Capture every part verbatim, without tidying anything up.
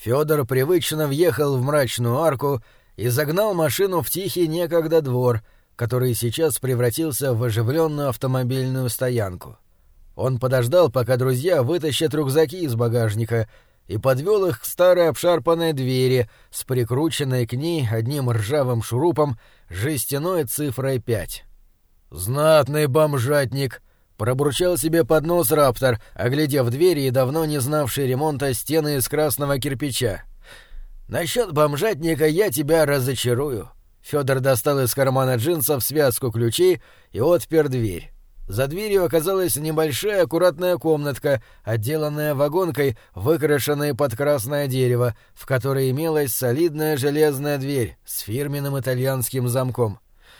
Фёдор привычно въехал в мрачную арку и загнал машину в тихий некогда двор, который сейчас превратился в оживленную автомобильную стоянку. Он подождал, пока друзья вытащат рюкзаки из багажника, и подвел их к старой обшарпанной двери с прикрученной к ней одним ржавым шурупом жестяной цифрой пять. «Знатный бомжатник!» — пробурчал себе под нос Раптор, оглядев двери и давно не знавший ремонта стены из красного кирпича. «Насчет бомжатника я тебя разочарую». Фёдор достал из кармана джинсов связку ключей и отпер дверь. За дверью оказалась небольшая аккуратная комнатка, отделанная вагонкой, выкрашенной под красное дерево, в которой имелась солидная железная дверь с фирменным итальянским замком.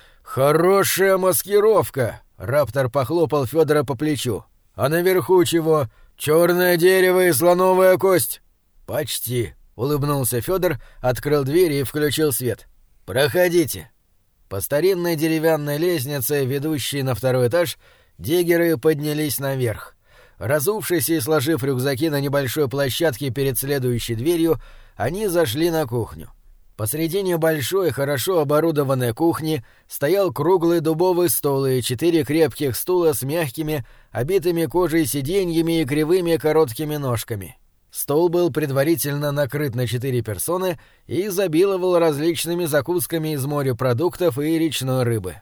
«Хорошая маскировка!» — Раптор похлопал Фёдора по плечу. «А наверху чего? Чёрное дерево и слоновая кость?» «Почти», — улыбнулся Фёдор, открыл дверь и включил свет. «Проходите». По старинной деревянной лестнице, ведущей на второй этаж, диггеры поднялись наверх. Разувшись и сложив рюкзаки на небольшой площадке перед следующей дверью, они зашли на кухню. Посредине большой, хорошо оборудованной кухни стоял круглый дубовый стол и четыре крепких стула с мягкими, обитыми кожей сиденьями и кривыми короткими ножками. Стол был предварительно накрыт на четыре персоны и изобиловал различными закусками из морепродуктов и речной рыбы.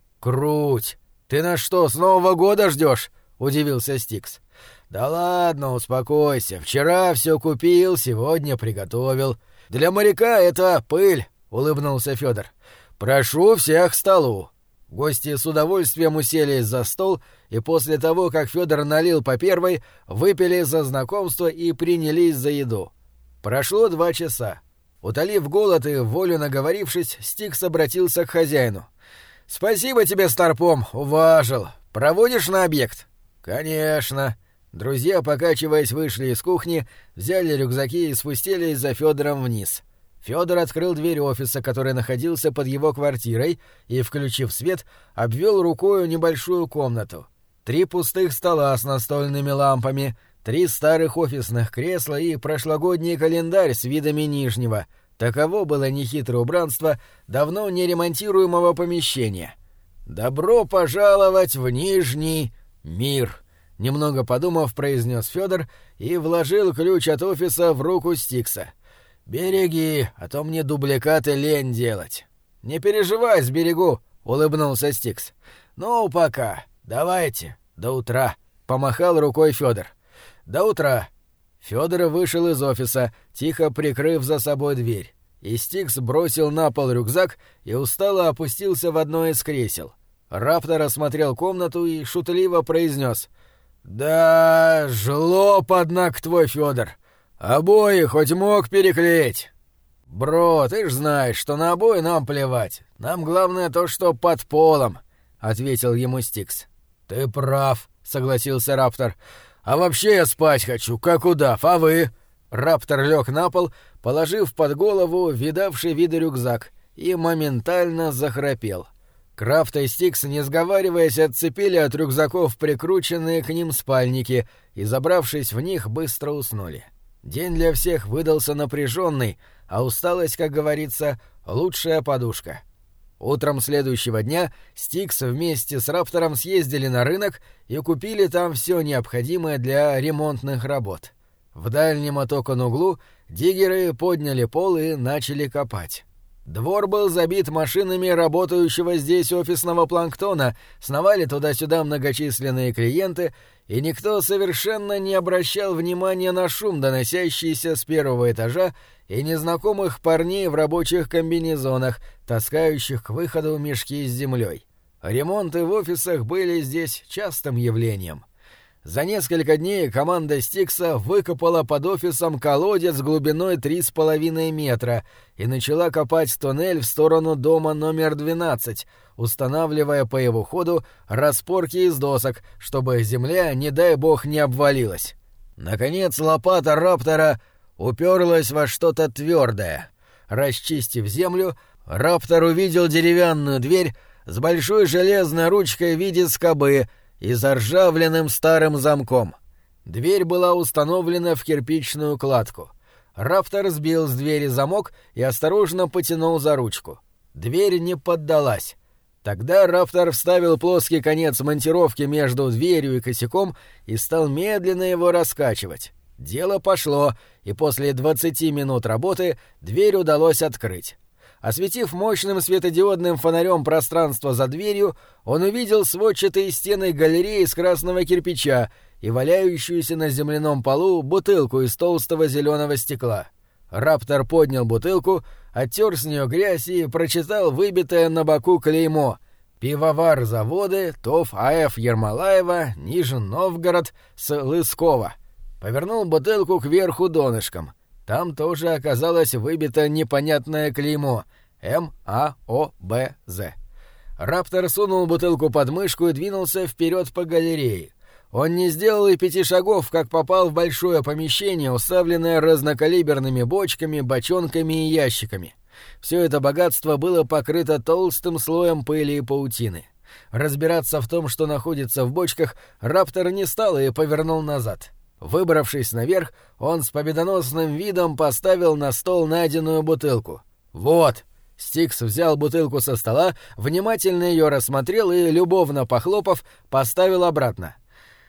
«Круть! Ты на что, с Нового года ждешь?» — удивился Стикс. «Да ладно, успокойся. Вчера все купил, сегодня приготовил. Для моряка это пыль», — улыбнулся Фёдор. «Прошу всех к столу». Гости с удовольствием уселись за стол, и после того, как Фёдор налил по первой, выпили за знакомство и принялись за еду. Прошло два часа. Утолив голод и волю наговорившись, Стикс обратился к хозяину. «Спасибо тебе, Старпом, уважил. Проводишь на объект?» «Конечно». Друзья, покачиваясь, вышли из кухни, взяли рюкзаки и спустились за Фёдором вниз. Фёдор открыл дверь офиса, который находился под его квартирой, и, включив свет, обвел рукою небольшую комнату. Три пустых стола с настольными лампами, три старых офисных кресла и прошлогодний календарь с видами Нижнего. Таково было нехитрое убранство давно не ремонтируемого помещения. «Добро пожаловать в Нижний мир», — немного подумав, произнес Фёдор и вложил ключ от офиса в руку Стикса. «Береги, а то мне дубликаты лень делать». «Не переживай, сберегу», — улыбнулся Стикс. «Ну, пока. Давайте. До утра», — помахал рукой Фёдор. «До утра». Фёдор вышел из офиса, тихо прикрыв за собой дверь. И Стикс бросил на пол рюкзак и устало опустился в одно из кресел. Раптор осмотрел комнату и шутливо произнес: «Да, жлоб, однако, твой Фёдор. Обои хоть мог переклеить?» «Бро, ты ж знаешь, что на обои нам плевать. Нам главное то, что под полом», — ответил ему Стикс. «Ты прав», — согласился Раптор. «А вообще я спать хочу, как удав, а вы?» Раптор лег на пол, положив под голову видавший виды рюкзак, и моментально захрапел. Крафт и Стикс, не сговариваясь, отцепили от рюкзаков прикрученные к ним спальники и, забравшись в них, быстро уснули. День для всех выдался напряженный, а усталость, как говорится, лучшая подушка. Утром следующего дня Стикс вместе с Раптором съездили на рынок и купили там все необходимое для ремонтных работ. В дальнем от окон углу диггеры подняли пол и начали копать. Двор был забит машинами работающего здесь офисного планктона, сновали туда-сюда многочисленные клиенты, и никто совершенно не обращал внимания на шум, доносящийся с первого этажа, и незнакомых парней в рабочих комбинезонах, таскающих к выходу мешки с землей. Ремонты в офисах были здесь частым явлением. За несколько дней команда Стикса выкопала под офисом колодец глубиной три с половиной метра и начала копать туннель в сторону дома номер двенадцать, устанавливая по его ходу распорки из досок, чтобы земля, не дай бог, не обвалилась. Наконец лопата Раптора уперлась во что-то твердое. Расчистив землю, Раптор увидел деревянную дверь с большой железной ручкой в виде скобы и заржавленным старым замком. Дверь была установлена в кирпичную кладку. Раптор сбил с двери замок и осторожно потянул за ручку. Дверь не поддалась. Тогда Раптор вставил плоский конец монтировки между дверью и косяком и стал медленно его раскачивать. Дело пошло, и после двадцати минут работы дверь удалось открыть. Осветив мощным светодиодным фонарем пространство за дверью, он увидел сводчатые стены галереи из красного кирпича и валяющуюся на земляном полу бутылку из толстого зеленого стекла. Раптор поднял бутылку, оттер с нее грязь и прочитал выбитое на боку клеймо: «Пивовар заводы ТОВ АФ Ермолаева, Нижний Новгород, с Лыскова». Повернул бутылку кверху донышком. Там тоже оказалось выбито непонятное клеймо «М А О Б З». Раптор сунул бутылку под мышку и двинулся вперед по галерее. Он не сделал и пяти шагов, как попал в большое помещение, уставленное разнокалиберными бочками, бочонками и ящиками. Все это богатство было покрыто толстым слоем пыли и паутины. Разбираться в том, что находится в бочках, Раптор не стал и повернул назад. Выбравшись наверх, он с победоносным видом поставил на стол найденную бутылку. «Вот!» Стикс взял бутылку со стола, внимательно ее рассмотрел и, любовно похлопав, поставил обратно.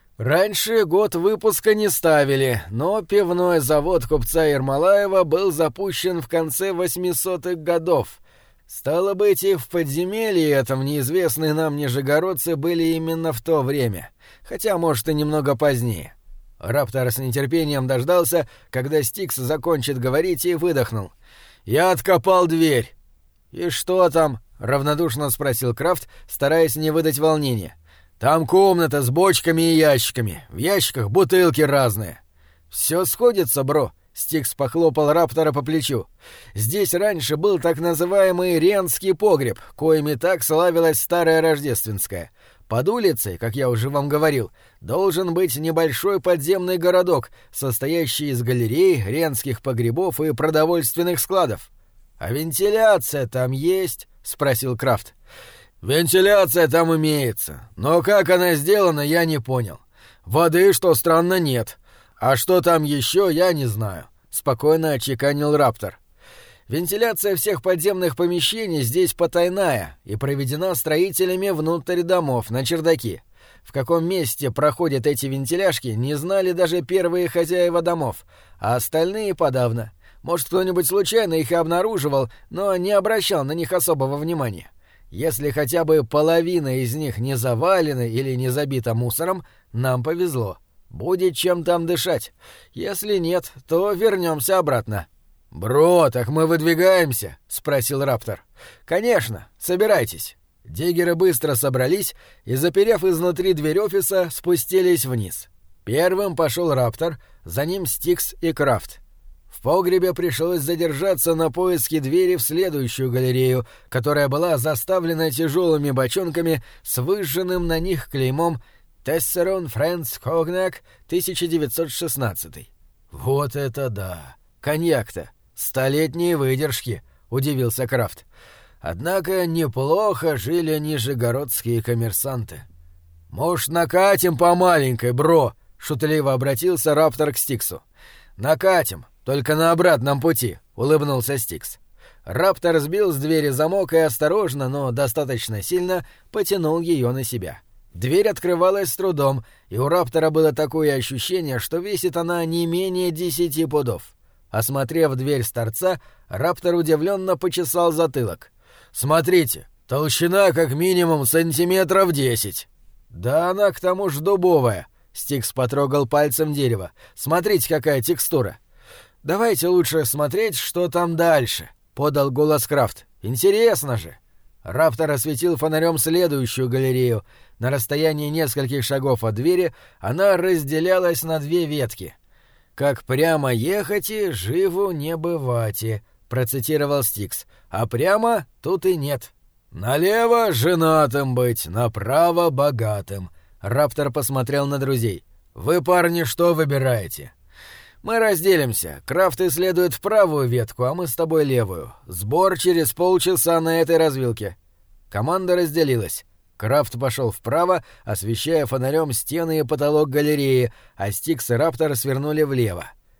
Раньше год выпуска не ставили, но пивной завод купца Ермолаева был запущен в конце восьмисотых годов. Стало быть, и в подземелье этом неизвестные нам нижегородцы были именно в то время, хотя, может, и немного позднее. Раптор с нетерпением дождался, когда Стикс закончит говорить, и выдохнул. «Я откопал дверь». «И что там?» — равнодушно спросил Крафт, стараясь не выдать волнения. «Там комната с бочками и ящиками. В ящиках бутылки разные». «Все сходится, бро», — Стикс похлопал Раптора по плечу. «Здесь раньше был так называемый Ренский погреб, коими так славилась старая Рождественская. Под улицей, как я уже вам говорил, должен быть небольшой подземный городок, состоящий из галерей, ренских погребов и продовольственных складов». «А вентиляция там есть?» — спросил Крафт. «Вентиляция там имеется, но как она сделана, я не понял. Воды, что странно, нет. А что там еще, я не знаю», — спокойно отчеканил Раптор. «Вентиляция всех подземных помещений здесь потайная и проведена строителями внутрь домов, на чердаки. В каком месте проходят эти вентиляшки, не знали даже первые хозяева домов, а остальные подавно. Может, кто-нибудь случайно их и обнаруживал, но не обращал на них особого внимания. Если хотя бы половина из них не завалена или не забита мусором, нам повезло. Будет чем там дышать. Если нет, то вернемся обратно». «Бро, так мы выдвигаемся?» — спросил Раптор. «Конечно, собирайтесь». Диггеры быстро собрались и, заперев изнутри дверь офиса, спустились вниз. Первым пошел Раптор, за ним Стикс и Крафт. В погребе пришлось задержаться на поиске двери в следующую галерею, которая была заставлена тяжелыми бочонками с выжженным на них клеймом «Тессерон Фрэнс Когнак, тысяча девятьсот шестнадцатый». «Вот это да! Коньяк-то! Столетние выдержки!» — удивился Крафт. «Однако неплохо жили нижегородские коммерсанты». «Может, накатим по маленькой, бро?» — шутливо обратился Раптор к Стиксу. «Накатим, только на обратном пути», — улыбнулся Стикс. Раптор сбил с двери замок и осторожно, но достаточно сильно потянул ее на себя. Дверь открывалась с трудом, и у Раптора было такое ощущение, что весит она не менее десяти пудов. Осмотрев дверь с торца, Раптор удивленно почесал затылок. «Смотрите, толщина как минимум сантиметров десять». «Да она к тому ж дубовая», — Стикс потрогал пальцем дерево. «Смотрите, какая текстура». «Давайте лучше смотреть, что там дальше», — подал голос Крафт. «Интересно же». Раптор осветил фонарем следующую галерею. На расстоянии нескольких шагов от двери она разделялась на две ветки. «Как прямо ехать и живу не бывати», — процитировал Стикс. «А прямо тут и нет». «Налево женатым быть, направо богатым», — Раптор посмотрел на друзей. «Вы, парни, что выбираете?» «Мы разделимся. Крафт исследует в правую ветку, а мы с тобой левую. Сбор через полчаса на этой развилке». Команда разделилась. Крафт пошел вправо, освещая фонарем стены и потолок галереи, а Стикс и Раптор свернули влево.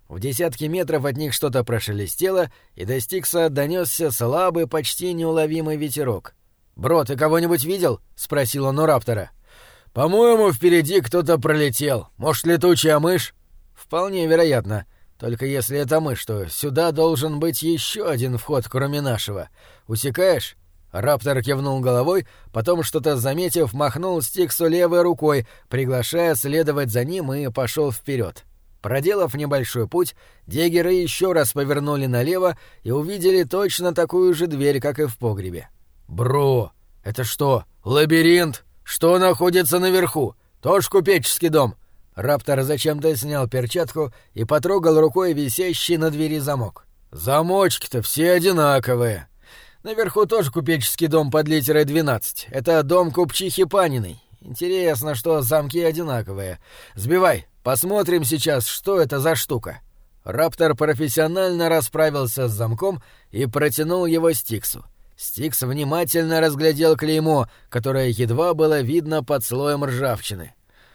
В десятке метров от них что-то прошелестело, и до Стикса донесся слабый, почти неуловимый ветерок. «Бро, ты кого-нибудь видел?» — спросил он у Раптора. «По-моему, впереди кто-то пролетел. Может, летучая мышь?» «Вполне вероятно. Только если это мышь, то сюда должен быть еще один вход, кроме нашего. Усекаешь?» Раптор кивнул головой, потом, что-то заметив, махнул Стиксу левой рукой, приглашая следовать за ним, и пошел вперед. Проделав небольшой путь, диггеры еще раз повернули налево и увидели точно такую же дверь, как и в погребе. «Бро, это что, лабиринт? Что находится наверху? Тоже купеческий дом?» Раптор зачем-то снял перчатку и потрогал рукой висящий на двери замок. «Замочки-то все одинаковые. Наверху тоже купеческий дом под литерой двенадцать. Это дом купчихи Паниной. Интересно, что замки одинаковые. Сбивай, посмотрим сейчас, что это за штука». Раптор профессионально расправился с замком и протянул его Стиксу. Стикс внимательно разглядел клеймо, которое едва было видно под слоем ржавчины.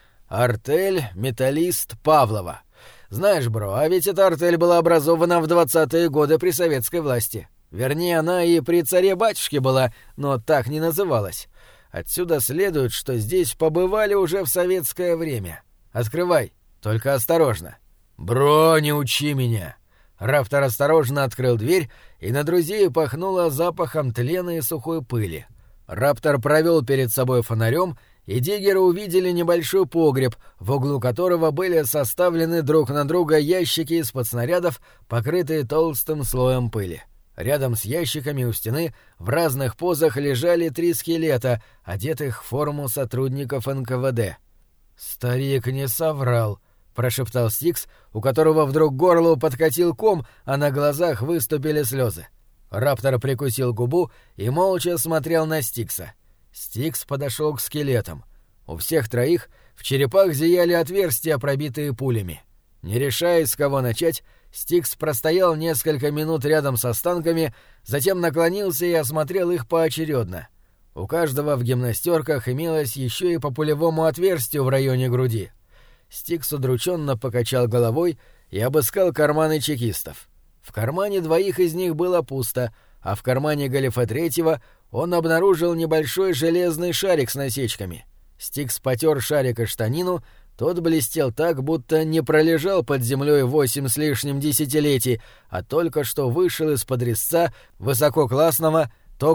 «Артель Металлист Павлова». Знаешь, бро, а ведь эта артель была образована в двадцатые годы при советской власти. Вернее, она и при царе-батюшке была, но так не называлась. Отсюда следует, что здесь побывали уже в советское время. Открывай, только осторожно. «Бро, не учи меня!» Раптор осторожно открыл дверь, и на друзей пахнуло запахом тлена и сухой пыли. Раптор провел перед собой фонарем, и диггеры увидели небольшой погреб, в углу которого были составлены друг на друга ящики из-под снарядов, покрытые толстым слоем пыли. Рядом с ящиками у стены в разных позах лежали три скелета, одетых в форму сотрудников эн ка вэ дэ. «Старик не соврал», — прошептал Стикс, у которого вдруг к горлу подкатил ком, а на глазах выступили слезы. Раптор прикусил губу и молча смотрел на Стикса. Стикс подошел к скелетам. У всех троих в черепах зияли отверстия, пробитые пулями. Не решаясь, с кого начать, Стикс простоял несколько минут рядом с останками, затем наклонился и осмотрел их поочередно. У каждого в гимнастерках имелось еще и по пулевому отверстию в районе груди. Стикс удрученно покачал головой и обыскал карманы чекистов. В кармане двоих из них было пусто, а в кармане галифе третьего он обнаружил небольшой железный шарик с насечками. Стикс потер шарик о штанину, тот блестел так, будто не пролежал под землей восемь с лишним десятилетий, а только что вышел из-под резца высококлассного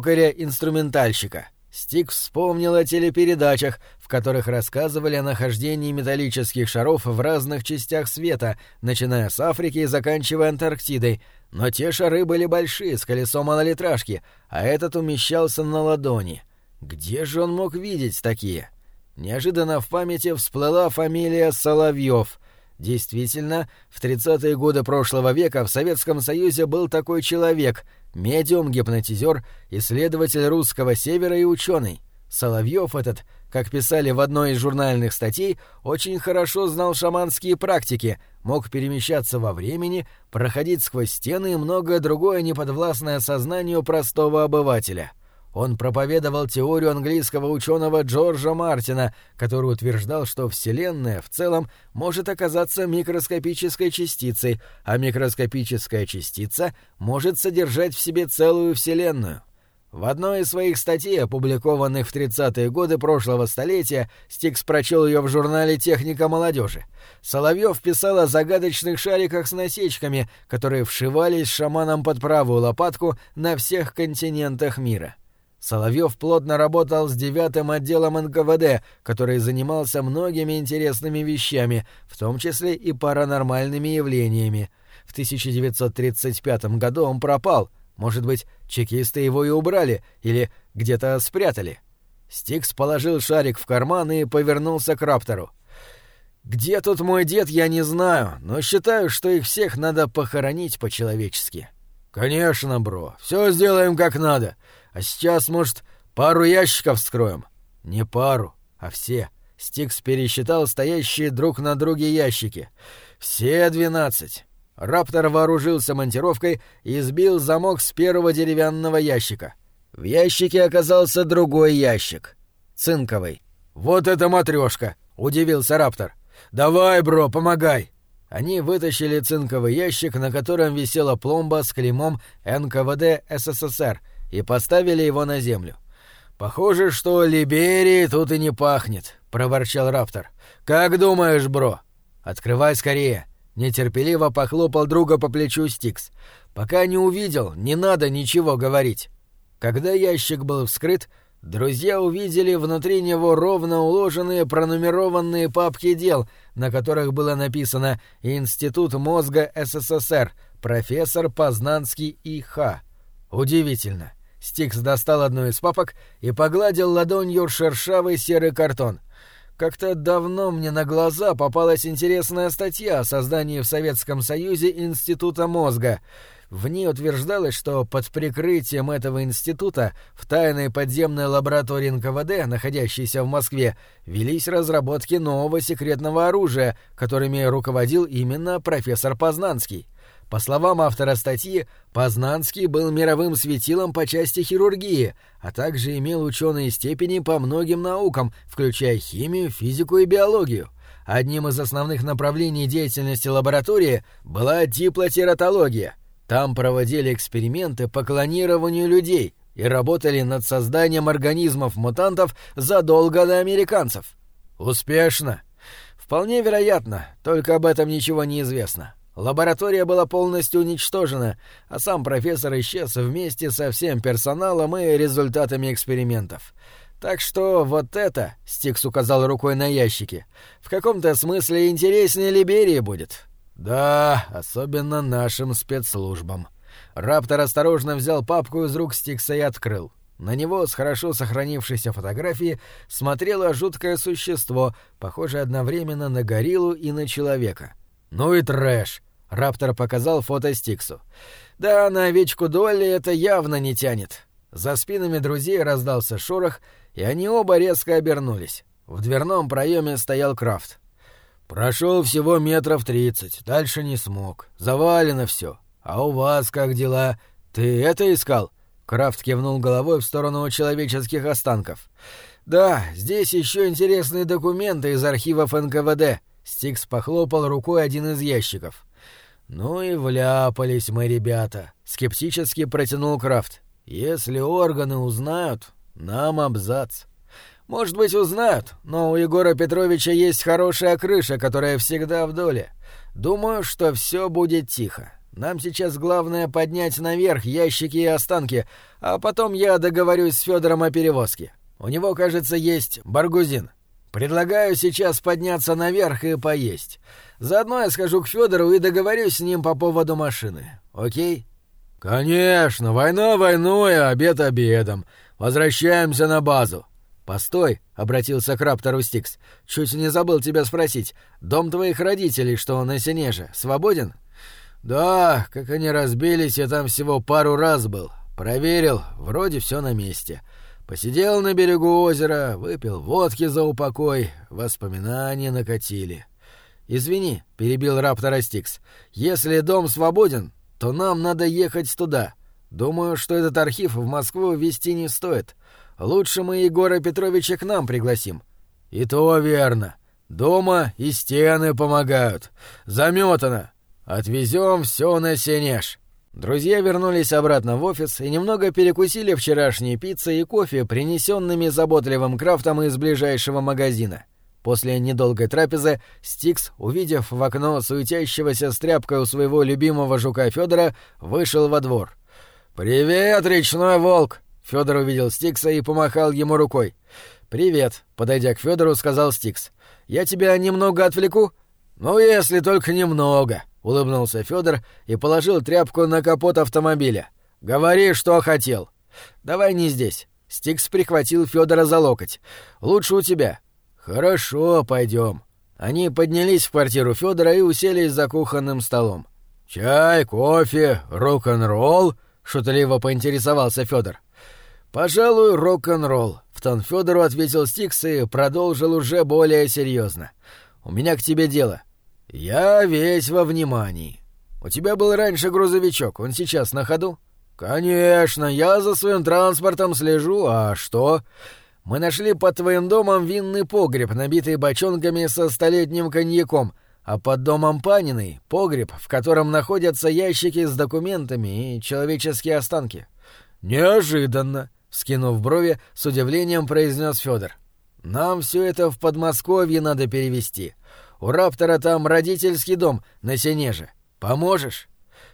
токаря-инструментальщика. Стикс вспомнил о телепередачах, в которых рассказывали о нахождении металлических шаров в разных частях света, начиная с Африки и заканчивая Антарктидой, но те шары были большие, с колесом малолитражки, а этот умещался на ладони. Где же он мог видеть такие? Неожиданно в памяти всплыла фамилия Соловьев. Действительно, в тридцатые годы прошлого века в Советском Союзе был такой человек — медиум, гипнотизер, исследователь русского севера и ученый. Соловьев этот, как писали в одной из журнальных статей, очень хорошо знал шаманские практики, мог перемещаться во времени, проходить сквозь стены и многое другое неподвластное сознанию простого обывателя. Он проповедовал теорию английского ученого Джорджа Мартина, который утверждал, что Вселенная в целом может оказаться микроскопической частицей, а микроскопическая частица может содержать в себе целую Вселенную. В одной из своих статей, опубликованных в тридцатые годы прошлого столетия, Стикс прочел ее в журнале «Техника молодежи». Соловьев писал о загадочных шариках с насечками, которые вшивались шаманам под правую лопатку на всех континентах мира. Соловьев плотно работал с девятым отделом эн ка вэ дэ, который занимался многими интересными вещами, в том числе и паранормальными явлениями. В тысяча девятьсот тридцать пятом году он пропал. Может быть, чекисты его и убрали, или где-то спрятали. Стикс положил шарик в карман и повернулся к Раптору. «Где тут мой дед, я не знаю, но считаю, что их всех надо похоронить по-человечески». «Конечно, бро, все сделаем как надо. А сейчас, может, пару ящиков вскроем?» «Не пару, а все». Стикс пересчитал стоящие друг на друге ящики. «Все двенадцать». Раптор вооружился монтировкой и сбил замок с первого деревянного ящика. В ящике оказался другой ящик. Цинковый. «Вот это матрёшка!» — удивился Раптор. «Давай, бро, помогай!» Они вытащили цинковый ящик, на котором висела пломба с клеймом эн ка вэ дэ эс эс эс эр, и поставили его на землю. «Похоже, что Либерией тут и не пахнет», — проворчал Раптор. «Как думаешь, бро?» «Открывай скорее», — нетерпеливо похлопал друга по плечу Стикс. «Пока не увидел, не надо ничего говорить». Когда ящик был вскрыт, друзья увидели внутри него ровно уложенные пронумерованные папки дел, на которых было написано «Институт мозга эс эс эс эр, профессор Познанский И Х». Удивительно. Стикс достал одну из папок и погладил ладонью шершавый серый картон. Как-то давно мне на глаза попалась интересная статья о создании в Советском Союзе Института мозга. В ней утверждалось, что под прикрытием этого института в тайной подземной лаборатории эн ка вэ дэ, находящейся в Москве, велись разработки нового секретного оружия, которыми руководил именно профессор Познанский. По словам автора статьи, Познанский был мировым светилом по части хирургии, а также имел ученые степени по многим наукам, включая химию, физику и биологию. Одним из основных направлений деятельности лаборатории была диплотератология. Там проводили эксперименты по клонированию людей и работали над созданием организмов-мутантов задолго до американцев. Успешно? Вполне вероятно, только об этом ничего не известно. Лаборатория была полностью уничтожена, а сам профессор исчез вместе со всем персоналом и результатами экспериментов. Так что вот это, — Стикс указал рукой на ящики, — в каком-то смысле интереснее Либерии будет. Да, особенно нашим спецслужбам. Раптор осторожно взял папку из рук Стикса и открыл. На него с хорошо сохранившейся фотографии смотрело жуткое существо, похожее одновременно на гориллу и на человека. «Ну и трэш!» — Раптор показал фото Стиксу. «Да, на овечку Долли это явно не тянет». За спинами друзей раздался шорох, и они оба резко обернулись. В дверном проеме стоял Крафт. «Прошел всего метров тридцать, дальше не смог. Завалено все. А у вас как дела? Ты это искал?» Крафт кивнул головой в сторону человеческих останков. «Да, здесь еще интересные документы из архивов эн ка вэ дэ». Стикс похлопал рукой один из ящиков. «Ну и вляпались мы, ребята», — скептически протянул Крафт. «Если органы узнают, нам абзац». «Может быть, узнают, но у Егора Петровича есть хорошая крыша, которая всегда в доле. Думаю, что все будет тихо. Нам сейчас главное поднять наверх ящики и останки, а потом я договорюсь с Федором о перевозке. У него, кажется, есть баргузин. Предлагаю сейчас подняться наверх и поесть. Заодно я схожу к Федору и договорюсь с ним по поводу машины. Окей?» «Конечно, война войной, а обед обедом. Возвращаемся на базу». «Постой», — обратился к Раптору Стикс. «Чуть не забыл тебя спросить. Дом твоих родителей, что на Сенеже, свободен?» «Да, как они разбились, я там всего пару раз был. Проверил, вроде все на месте. Посидел на берегу озера, выпил водки за упокой, воспоминания накатили». «Извини», — перебил Раптора Стикс. «Если дом свободен, то нам надо ехать туда. Думаю, что этот архив в Москву везти не стоит. Лучше мы Егора Петровича к нам пригласим». «И то верно. Дома и стены помогают. Заметано. Отвезем все на Сенеж». Друзья вернулись обратно в офис и немного перекусили вчерашней пиццей и кофе, принесенными заботливым Крафтом из ближайшего магазина. После недолгой трапезы Стикс, увидев в окно суетящегося с тряпкой у своего любимого жука Федора, вышел во двор. «Привет, речной волк!» Федор увидел Стикса и помахал ему рукой. «Привет», — подойдя к Федору, сказал Стикс. «Я тебя немного отвлеку?» «Ну, если только немного», — улыбнулся Федор и положил тряпку на капот автомобиля. «Говори, что хотел». «Давай не здесь». Стикс прихватил Федора за локоть. «Лучше у тебя». «Хорошо, пойдем». Они поднялись в квартиру Федора и уселись за кухонным столом. «Чай, кофе, рок-н-ролл?» — шутливо поинтересовался Федор. «Пожалуй, рок-н-ролл», — в тон Федору ответил Стикс и продолжил уже более серьезно. «У меня к тебе дело. Я весь во внимании. У тебя был раньше грузовичок, он сейчас на ходу?» «Конечно, я за своим транспортом слежу, а что?» «Мы нашли под твоим домом винный погреб, набитый бочонками со столетним коньяком, а под домом Паниной — погреб, в котором находятся ящики с документами и человеческие останки». «Неожиданно», — вскинув брови, с удивлением произнес Федор. «Нам все это в Подмосковье надо перевезти. У Раптора там родительский дом на Сенеже. Поможешь?»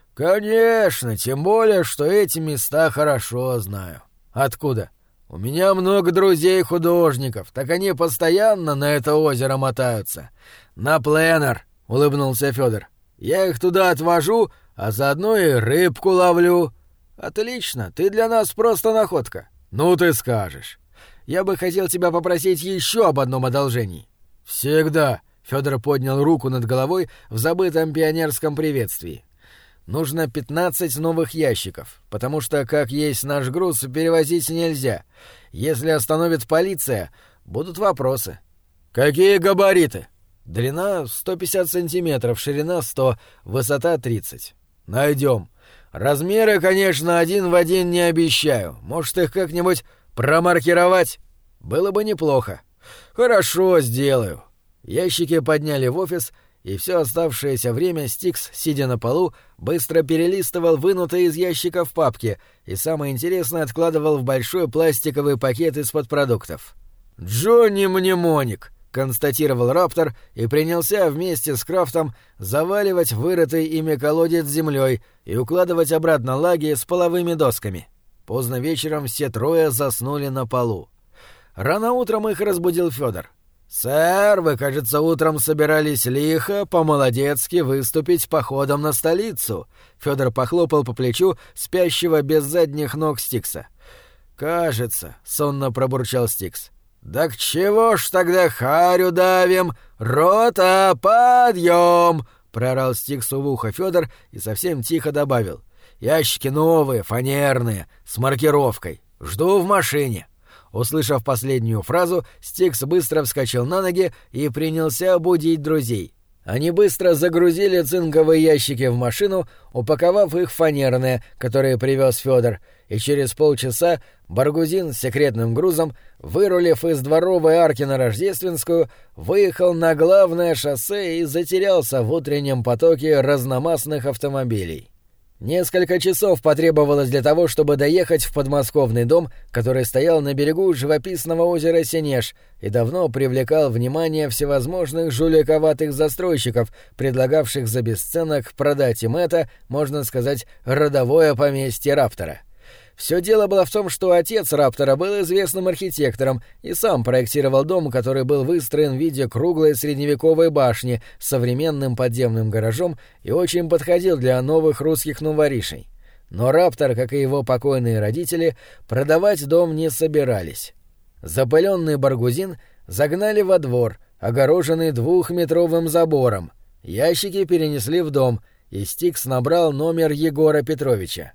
«Конечно, тем более, что эти места хорошо знаю». «Откуда?» «У меня много друзей-художников, так они постоянно на это озеро мотаются. На пленэр», — улыбнулся Федор. «Я их туда отвожу, а заодно и рыбку ловлю». «Отлично, ты для нас просто находка». «Ну ты скажешь». «Я бы хотел тебя попросить еще об одном одолжении». «Всегда», — Федор поднял руку над головой в забытом пионерском приветствии. «Нужно пятнадцать новых ящиков, потому что, как есть наш груз, перевозить нельзя. Если остановит полиция, будут вопросы». «Какие габариты?» «Длина сто пятьдесят сантиметров, ширина сто, высота тридцать». «Найдем. Размеры, конечно, один в один не обещаю. Может, их как-нибудь промаркировать? Было бы неплохо». «Хорошо, сделаю». Ящики подняли в офис, и все оставшееся время Стикс, сидя на полу, быстро перелистывал вынутые из ящиков папки и, самое интересное, откладывал в большой пластиковый пакет из-под продуктов. «Джонни Мнемоник», — констатировал Раптор и принялся вместе с Крафтом заваливать вырытый ими колодец землей и укладывать обратно лаги с половыми досками. Поздно вечером все трое заснули на полу. Рано утром их разбудил Федор. «Сэр, вы, кажется, утром собирались лихо, по-молодецки выступить походом на столицу». Федор похлопал по плечу спящего без задних ног Стикса. «Кажется», — сонно пробурчал Стикс. «Да к чего ж тогда харю давим? Рота, подъем!» — проорал Стиксу в ухо Федор и совсем тихо добавил. «Ящики новые, фанерные, с маркировкой. Жду в машине». Услышав последнюю фразу, Стикс быстро вскочил на ноги и принялся будить друзей. Они быстро загрузили цинковые ящики в машину, упаковав их в фанерные, которые привез Федор, и через полчаса Баргузин с секретным грузом, вырулив из дворовой арки на Рождественскую, выехал на главное шоссе и затерялся в утреннем потоке разномастных автомобилей. Несколько часов потребовалось для того, чтобы доехать в подмосковный дом, который стоял на берегу живописного озера Сенеж и давно привлекал внимание всевозможных жуликоватых застройщиков, предлагавших за бесценок продать им это, можно сказать, родовое поместье Раптора. Все дело было в том, что отец Раптора был известным архитектором и сам проектировал дом, который был выстроен в виде круглой средневековой башни с современным подземным гаражом и очень подходил для новых русских новоришей. Но Раптор, как и его покойные родители, продавать дом не собирались. Запыленный Баргузин загнали во двор, огороженный двухметровым забором. Ящики перенесли в дом, и Стикс набрал номер Егора Петровича.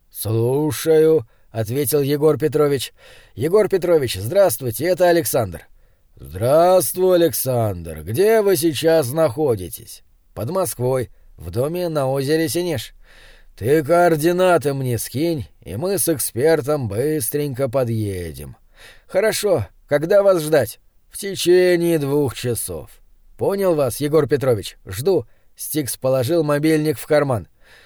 «Слушаю», — ответил Егор Петрович. «Егор Петрович, здравствуйте, это Александр». «Здравствуй, Александр. Где вы сейчас находитесь?» «Под Москвой, в доме на озере Сенеж». «Ты координаты мне скинь, и мы с экспертом быстренько подъедем». «Хорошо. Когда вас ждать?» «В течение двух часов». «Понял вас, Егор Петрович. Жду». Стикс положил мобильник в карман.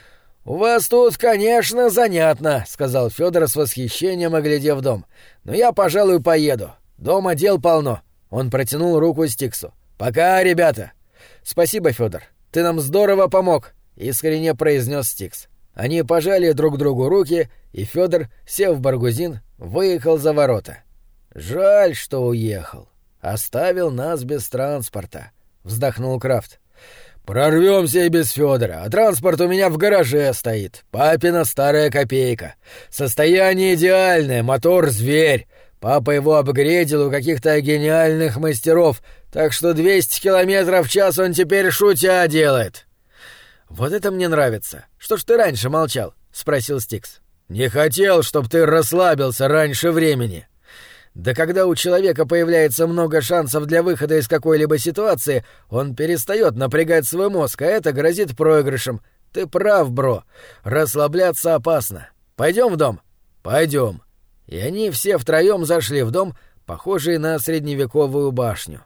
«У вас тут, конечно, занятно», — сказал Федор с восхищением, оглядев дом. «Но я, пожалуй, поеду. Дома дел полно». Он протянул руку Стиксу. «Пока, ребята». «Спасибо, Федор. Ты нам здорово помог», — искренне произнес Стикс. Они пожали друг другу руки, и Федор, сев в Баргузин, выехал за ворота. «Жаль, что уехал. Оставил нас без транспорта», — вздохнул Крафт. «Прорвемся и без Федора, а транспорт у меня в гараже стоит. Папина старая копейка. Состояние идеальное, мотор — зверь. Папа его апгрейдил у каких-то гениальных мастеров, так что двести километров в час он теперь шутя делает». «Вот это мне нравится. Что ж ты раньше молчал?» — спросил Стикс. «Не хотел, чтоб ты расслабился раньше времени». Да когда у человека появляется много шансов для выхода из какой-либо ситуации, он перестает напрягать свой мозг, а это грозит проигрышем. Ты прав, бро. Расслабляться опасно. Пойдем в дом? Пойдем. И они все втроем зашли в дом, похожий на средневековую башню.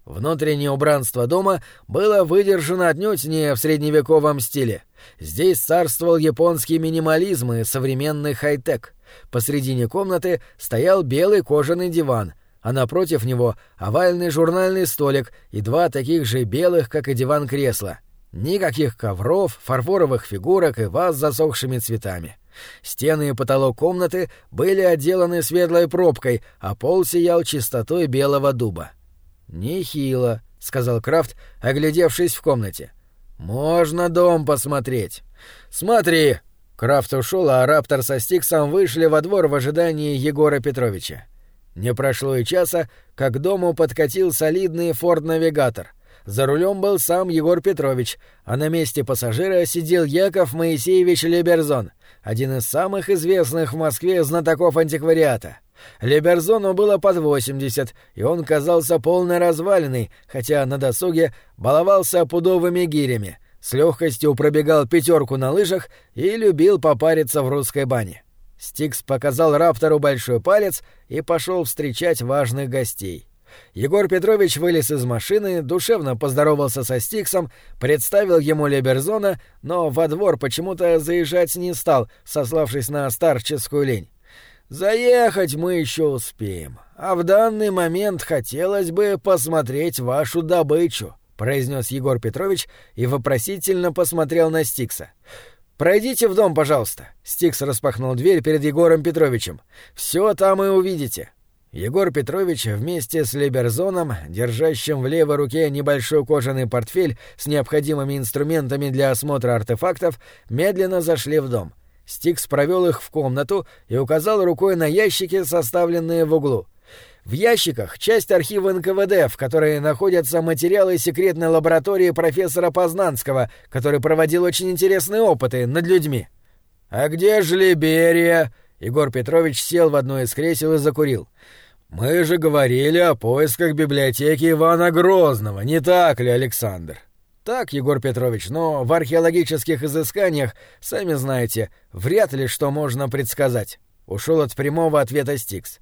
Внутреннее убранство дома было выдержано отнюдь не в средневековом стиле. Здесь царствовал японский минимализм и современный хай-тек. Посредине комнаты стоял белый кожаный диван, а напротив него овальный журнальный столик и два таких же белых, как и диван, кресла. Никаких ковров, фарфоровых фигурок и ваз с засохшими цветами. Стены и потолок комнаты были отделаны светлой пробкой, а пол сиял чистотой белого дуба. «Нехило», — сказал Крафт, оглядевшись в комнате. «Можно дом посмотреть». «Смотри!» Крафт ушел, а Раптор со Стиксом вышли во двор в ожидании Егора Петровича. Не прошло и часа, как к дому подкатил солидный форд-навигатор. За рулем был сам Егор Петрович, а на месте пассажира сидел Яков Моисеевич Леберзон, один из самых известных в Москве знатоков антиквариата. Леберзону было под восемьдесят, и он казался полной развалиной, хотя на досуге баловался пудовыми гирями, с легкостью пробегал пятерку на лыжах и любил попариться в русской бане. Стикс показал Раптору большой палец и пошел встречать важных гостей. Егор Петрович вылез из машины, душевно поздоровался со Стиксом, представил ему Леберзона, но во двор почему-то заезжать не стал, сославшись на старческую лень. «Заехать мы еще успеем, а в данный момент хотелось бы посмотреть вашу добычу», — произнес Егор Петрович и вопросительно посмотрел на Стикса. «Пройдите в дом, пожалуйста». Стикс распахнул дверь перед Егором Петровичем. «Все там и увидите». Егор Петрович вместе с Леберзоном, держащим в левой руке небольшой кожаный портфель с необходимыми инструментами для осмотра артефактов, медленно зашли в дом. Стикс провел их в комнату и указал рукой на ящики, составленные в углу. В ящиках часть архива эн ка вэ дэ, в которой находятся материалы секретной лаборатории профессора Познанского, который проводил очень интересные опыты над людьми. «А где же Либерия?» Егор Петрович сел в одно из кресел и закурил. «Мы же говорили о поисках библиотеки Ивана Грозного, не так ли, Александр?» «Так, Егор Петрович, но в археологических изысканиях, сами знаете, вряд ли что можно предсказать». Ушел от прямого ответа Стикс.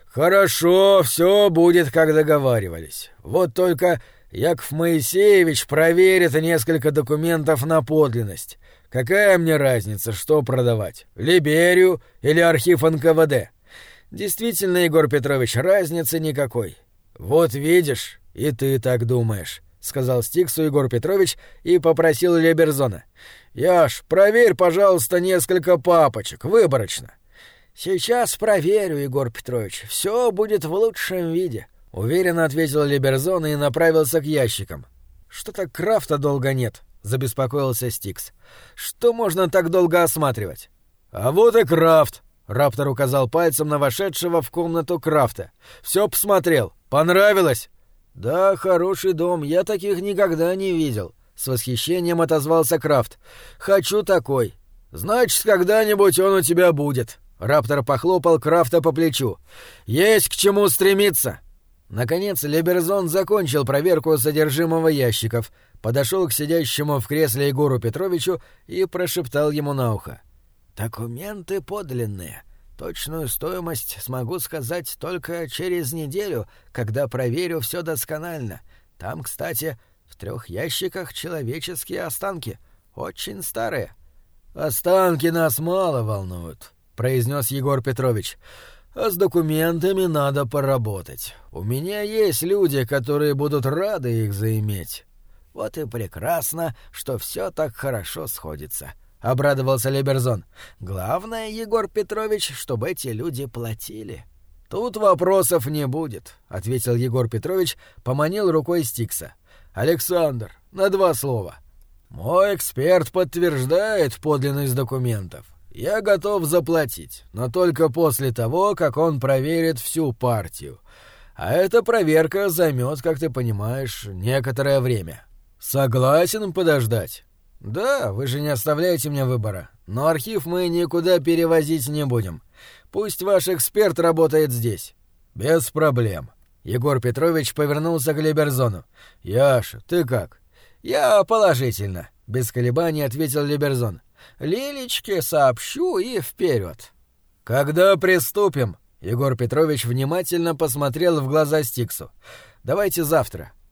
«Хорошо, все будет, как договаривались. Вот только Яков Моисеевич проверит несколько документов на подлинность. Какая мне разница, что продавать, Либерию или архив эн ка вэ дэ?» «Действительно, Егор Петрович, разницы никакой». «Вот видишь, и ты так думаешь», — сказал Стиксу Егор Петрович и попросил Леберзона. «Яш, проверь, пожалуйста, несколько папочек, выборочно». «Сейчас проверю, Егор Петрович, все будет в лучшем виде», — уверенно ответил Леберзон и направился к ящикам. «Что-то Крафта долго нет», — забеспокоился Стикс. «Что можно так долго осматривать?» «А вот и Крафт», — Раптор указал пальцем на вошедшего в комнату Крафта. «Все посмотрел. Понравилось?» «Да, хороший дом, я таких никогда не видел», — с восхищением отозвался Крафт. «Хочу такой». «Значит, когда-нибудь он у тебя будет». Раптор похлопал Крафта по плечу. «Есть к чему стремиться». Наконец Леберзон закончил проверку содержимого ящиков, подошел к сидящему в кресле Егору Петровичу и прошептал ему на ухо. «Документы подлинные. Точную стоимость смогу сказать только через неделю, когда проверю все досконально. Там, кстати, в трех ящиках человеческие останки, очень старые». «Останки нас мало волнуют», — произнес Егор Петрович. «А с документами надо поработать. У меня есть люди, которые будут рады их заиметь». «Вот и прекрасно, что все так хорошо сходится», — обрадовался Леберзон. «Главное, Егор Петрович, чтобы эти люди платили». «Тут вопросов не будет», — ответил Егор Петрович, поманил рукой Стикса. «Александр, на два слова. Мой эксперт подтверждает подлинность документов. Я готов заплатить, но только после того, как он проверит всю партию. А эта проверка займет, как ты понимаешь, некоторое время. Согласен подождать?» «Да, вы же не оставляете мне выбора. Но архив мы никуда перевозить не будем. Пусть ваш эксперт работает здесь». «Без проблем». Егор Петрович повернулся к Леберзону. «Яша, ты как?» «Я положительно», — без колебаний ответил Леберзон. «Лилечке сообщу и вперед». «Когда приступим?» Егор Петрович внимательно посмотрел в глаза Стиксу. «Давайте завтра.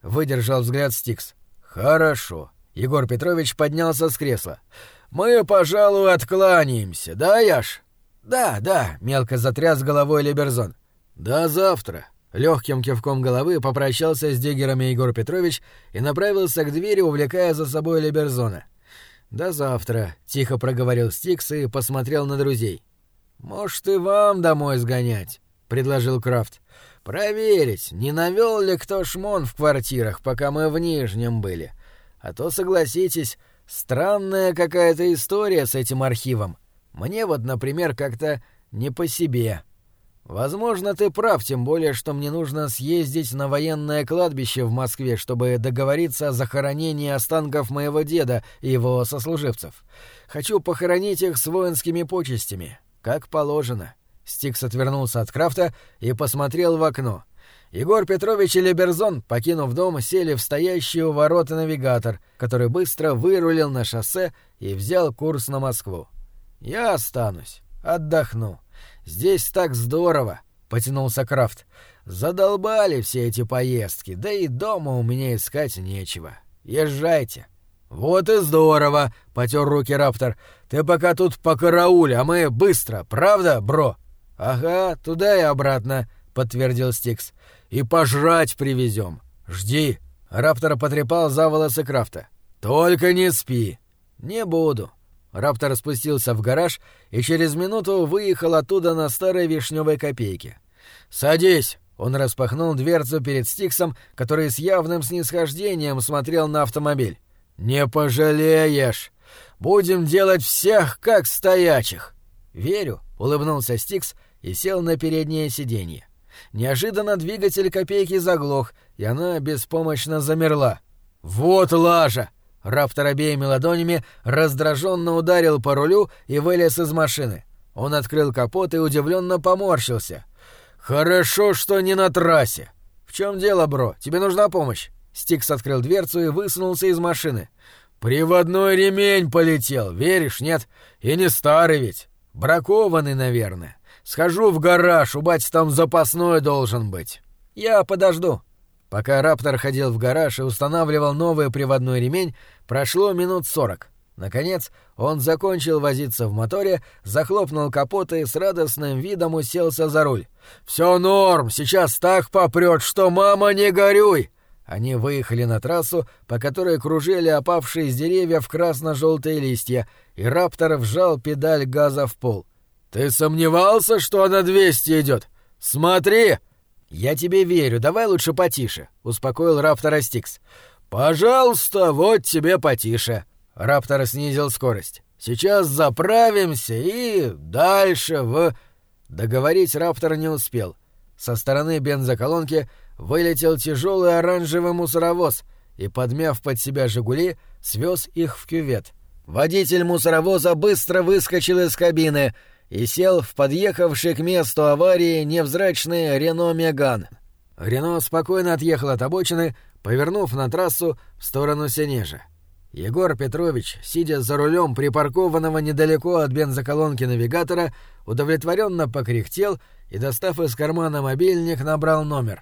выдержал взгляд Стикс. «Хорошо». Егор Петрович поднялся с кресла. «Мы, пожалуй, откланяемся, да, Яш?» «Да, да», — мелко затряс головой Либерзон. «До завтра». Легким кивком головы попрощался с диггерами Егор Петрович и направился к двери, увлекая за собой Либерзона. «До завтра», — тихо проговорил Стикс и посмотрел на друзей. «Может, и вам домой сгонять?» — предложил Крафт. «Проверить, не навёл ли кто шмон в квартирах, пока мы в Нижнем были. А то, согласитесь, странная какая-то история с этим архивом. Мне вот, например, как-то не по себе. Возможно, ты прав, тем более, что мне нужно съездить на военное кладбище в Москве, чтобы договориться о захоронении останков моего деда и его сослуживцев. Хочу похоронить их с воинскими почестями, как положено». Стикс отвернулся от Крафта и посмотрел в окно. Егор Петрович и Либерзон, покинув дом, сели в стоящий у ворот навигатор, который быстро вырулил на шоссе и взял курс на Москву. «Я останусь, отдохну. Здесь так здорово», — потянулся Крафт. «Задолбали все эти поездки, да и дома у меня искать нечего. Езжайте». «Вот и здорово», — потер руки Раптор. «Ты пока тут покарауль, а мы быстро, правда, бро?» «Ага, туда и обратно», — подтвердил Стикс. «И пожрать привезем. Жди». Раптор потрепал за волосы Крафта. «Только не спи». «Не буду». Раптор спустился в гараж и через минуту выехал оттуда на старой вишневой копейке. «Садись!» — он распахнул дверцу перед Стиксом, который с явным снисхождением смотрел на автомобиль. «Не пожалеешь! Будем делать всех, как стоячих!» «Верю», — улыбнулся Стикс и сел на переднее сиденье. Неожиданно двигатель копейки заглох, и она беспомощно замерла. «Вот лажа!» Раптор обеими ладонями раздраженно ударил по рулю и вылез из машины. Он открыл капот и удивленно поморщился. «Хорошо, что не на трассе!» «В чем дело, бро? Тебе нужна помощь?» Стикс открыл дверцу и высунулся из машины. «Приводной ремень полетел, веришь, нет? И не старый ведь. Бракованный, наверное. Схожу в гараж, у бати там запасной должен быть. Я подожду». Пока Раптор ходил в гараж и устанавливал новый приводной ремень, прошло минут сорок. Наконец, он закончил возиться в моторе, захлопнул капот и с радостным видом уселся за руль. «Все норм, сейчас так попрет, что, мама, не горюй!» Они выехали на трассу, по которой кружили опавшие с деревьев красно-желтые листья, и Раптор вжал педаль газа в пол. «Ты сомневался, что она двести идет? Смотри!» «Я тебе верю, давай лучше потише», — успокоил Раптора Стикс. «Пожалуйста, вот тебе потише». Раптор снизил скорость. «Сейчас заправимся и дальше в...» Договорить Раптор не успел. Со стороны бензоколонки вылетел тяжелый оранжевый мусоровоз и, подмяв под себя «Жигули», свез их в кювет. Водитель мусоровоза быстро выскочил из кабины и сел в подъехавший к месту аварии невзрачный Рено Меган. Рено спокойно отъехал от обочины, повернув на трассу в сторону Сенежа. Егор Петрович, сидя за рулем припаркованного недалеко от бензоколонки навигатора, удовлетворенно покряхтел и, достав из кармана мобильник, набрал номер.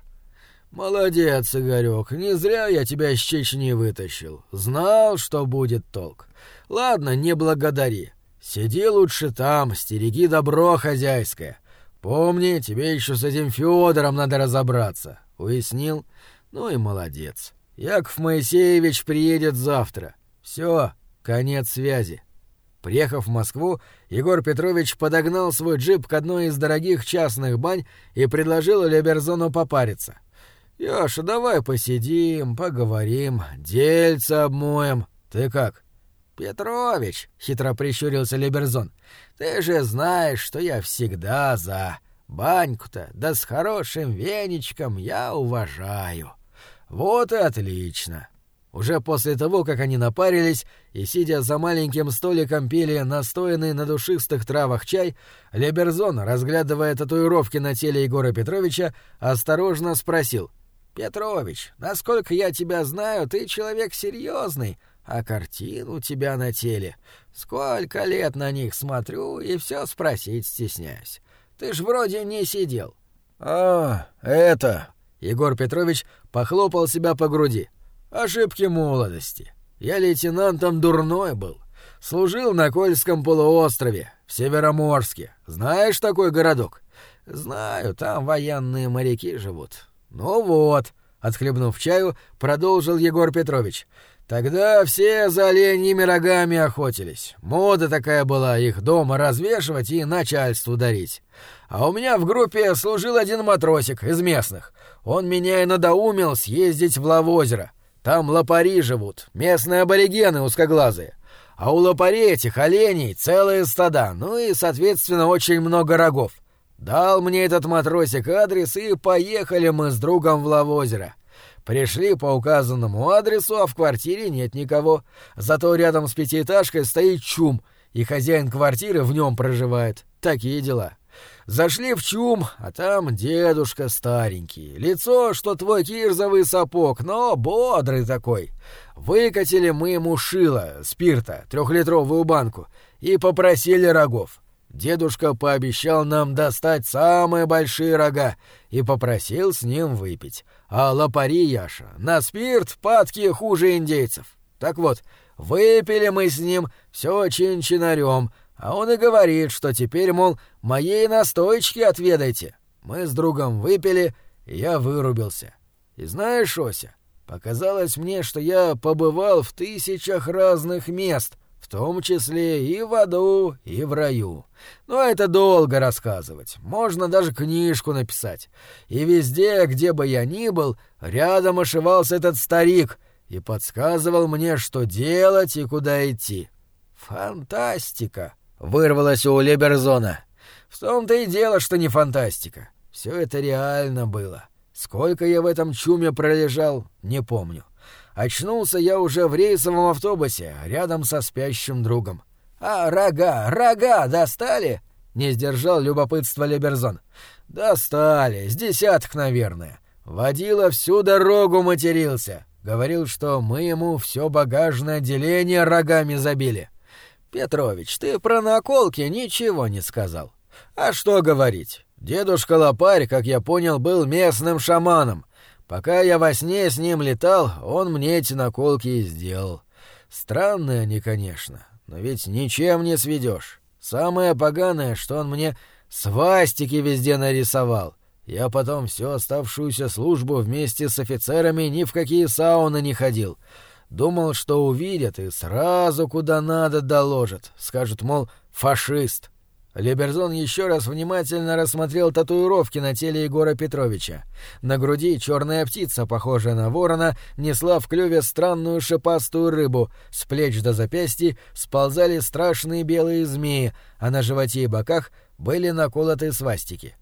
«Молодец, Игорёк, не зря я тебя из Чечни вытащил. Знал, что будет толк. Ладно, не благодари. Сиди лучше там, стереги добро хозяйское. Помни, тебе еще с этим Фёдором надо разобраться. Уяснил? Ну и молодец. Яков Моисеевич приедет завтра. Все, конец связи». Приехав в Москву, Егор Петрович подогнал свой джип к одной из дорогих частных бань и предложил Либерзону попариться. «Яша, давай посидим, поговорим, дельца обмоем. Ты как?» «Петрович», — хитро прищурился Либерзон, — «ты же знаешь, что я всегда за. Баньку-то, да с хорошим веничком я уважаю». «Вот и отлично». Уже после того, как они напарились и, сидя за маленьким столиком, пили настоянный на душистых травах чай, Либерзон, разглядывая татуировки на теле Егора Петровича, осторожно спросил: «Петрович, насколько я тебя знаю, ты человек серьезный, а картин у тебя на теле. Сколько лет на них смотрю и все спросить стесняюсь. Ты ж вроде не сидел». «А, это...» Егор Петрович похлопал себя по груди. «Ошибки молодости. Я лейтенантом дурной был. Служил на Кольском полуострове, в Североморске. Знаешь такой городок?» «Знаю, там военные моряки живут». «Ну вот», — отхлебнув чаю, продолжил Егор Петрович. «Тогда все за оленьими рогами охотились. Мода такая была их дома развешивать и начальству дарить. А у меня в группе служил один матросик из местных. Он меня и надоумил съездить в Лавозеро. Там лопари живут, местные аборигены узкоглазые. А у лопарей этих оленей целые стада, ну и, соответственно, очень много рогов. Дал мне этот матросик адрес, и поехали мы с другом в Лавозеро. Пришли по указанному адресу, а в квартире нет никого. Зато рядом с пятиэтажкой стоит чум, и хозяин квартиры в нем проживает. Такие дела. Зашли в чум, а там дедушка старенький. Лицо, что твой кирзовый сапог, но бодрый такой. Выкатили мы ему шило, спирта, трехлитровую банку, и попросили рогов. Дедушка пообещал нам достать самые большие рога и попросил с ним выпить. А лопари, Яша, на спирт падки хуже индейцев. Так вот, выпили мы с ним все чин-чинарем, а он и говорит, что теперь, мол, моей настойчки отведайте. Мы с другом выпили, и я вырубился. И знаешь, Ося, показалось мне, что я побывал в тысячах разных мест, в том числе и в аду, и в раю. Но это долго рассказывать, можно даже книжку написать. И везде, где бы я ни был, рядом ошивался этот старик и подсказывал мне, что делать и куда идти. «Фантастика!» — вырвалось у Леберзона. «В том-то и дело, что не фантастика. Все это реально было. Сколько я в этом чуме пролежал, не помню. Очнулся я уже в рейсовом автобусе, рядом со спящим другом. «А рога, рога достали?» — не сдержал любопытства Леберзон. «Достали, с десяток, наверное. Водила всю дорогу матерился. Говорил, что мы ему все багажное отделение рогами забили». «Петрович, ты про наколки ничего не сказал». «А что говорить? Дедушка Лопарь, как я понял, был местным шаманом. Пока я во сне с ним летал, он мне эти наколки и сделал. Странные они, конечно, но ведь ничем не сведешь. Самое поганое, что он мне свастики везде нарисовал. Я потом всю оставшуюся службу вместе с офицерами ни в какие сауны не ходил. Думал, что увидят и сразу куда надо доложат. Скажут, мол, фашист». Леберзон еще раз внимательно рассмотрел татуировки на теле Егора Петровича. На груди черная птица, похожая на ворона, несла в клюве странную шипастую рыбу, с плеч до запястья сползали страшные белые змеи, а на животе и боках были наколоты свастики.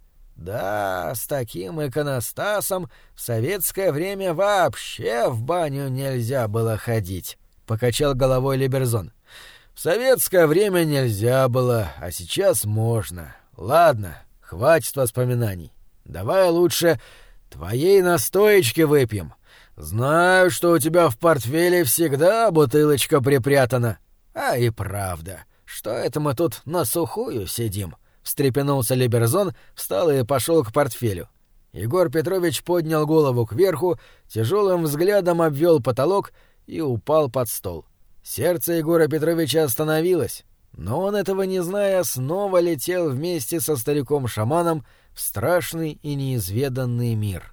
«Да, с таким иконостасом в советское время вообще в баню нельзя было ходить», — покачал головой Леберзон. «В советское время нельзя было, а сейчас можно. Ладно, хватит воспоминаний. Давай лучше твоей настоечки выпьем. Знаю, что у тебя в портфеле всегда бутылочка припрятана». «А и правда, что это мы тут на сухую сидим?» — встрепенулся Леберзон, встал и пошел к портфелю. Егор Петрович поднял голову кверху, тяжелым взглядом обвел потолок и упал под стол. Сердце Егора Петровича остановилось, но он, этого не зная, снова летел вместе со стариком-шаманом в страшный и неизведанный мир.